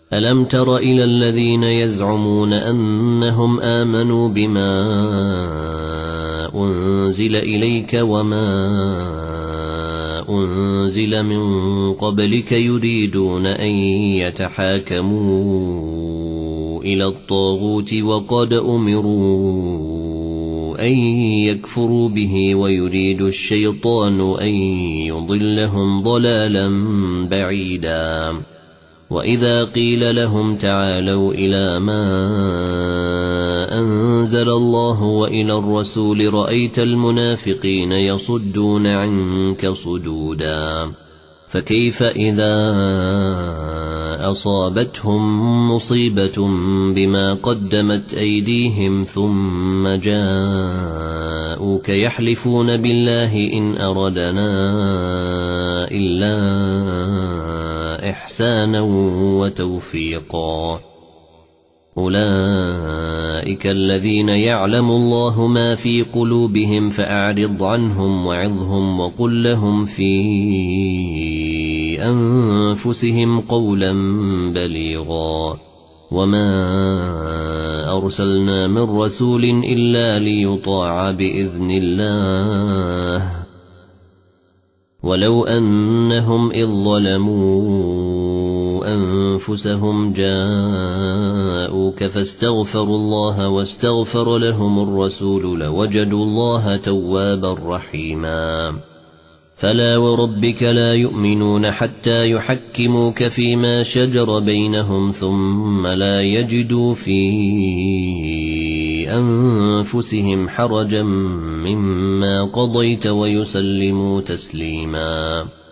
ألم تر إلى الذين يزعمون أنهم آمنوا بما أنزل إليك وما أنزل من قبلك يريدون أن يتحاكموا إلى الطاغوت وقد أمروا أن يكفروا به ويريد الشيطان أن يضلهم ضلالا بعيدا وإذا قيل لهم تعالوا إلى ما أنزل الله وإلى الرسول رأيت المنافقين يصدون عنك صدودا فكيف إذا أصابتهم مصيبة بما قدمت أيديهم ثم جاءوك يحلفون بالله إن أردنا إلا إحسانا وتوفيقا أولئك الذين يعلم الله ما في قلوبهم فأعرض عنهم وعظهم وقل لهم في أنفسهم قولا بليغا وما أرسلنا من رسول إلا ليطاع بإذن الله ولو أنهم إذ ظلموا أنفسهم جاءوك فاستغفروا الله واستغفر لهم الرسول لوجدوا الله توابا رحيما فلا وربك لا يؤمنون حتى يحكموك فيما شجر بينهم ثم لا يجدوا في أنفسهم حرجا مما قضيت ويسلموا تسليما